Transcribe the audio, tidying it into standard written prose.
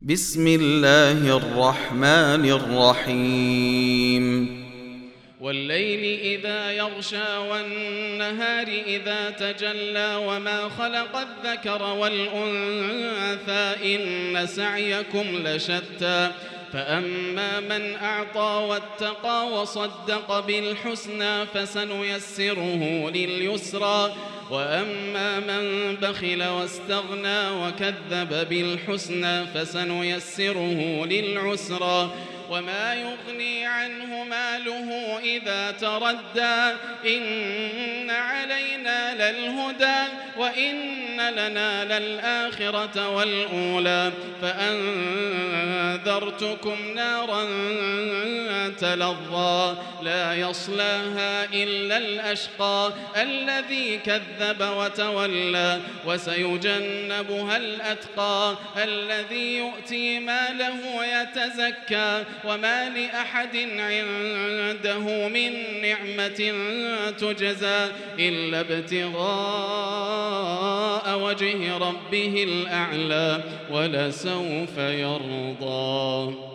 بسم الله الرحمن الرحيم والليل إذا يغشى والنهار إذا تجلى وما خلق الذكر والأنثى إن سعيكم لشتى فأما من أعطى واتقى وصدق بالحسنى فسنيسره لليسرى وأما من بخل واستغنى وكذب بالحسنى فسنيسره للعسرى وما يغني عنه ماله إذا تردى إن علينا للهدى وإن لنا للآخرة والأولى فأنذرتكم نارا تلظى لا يصلاها إلا الأشقى الذي كذب وتولى وسيجنبها الأتقى الذي يؤتي ماله يتزكى وما لأحد عنده من نعمة تجزى إلا ابتغاء وجه ربه الأعلى ولسوف يرضى.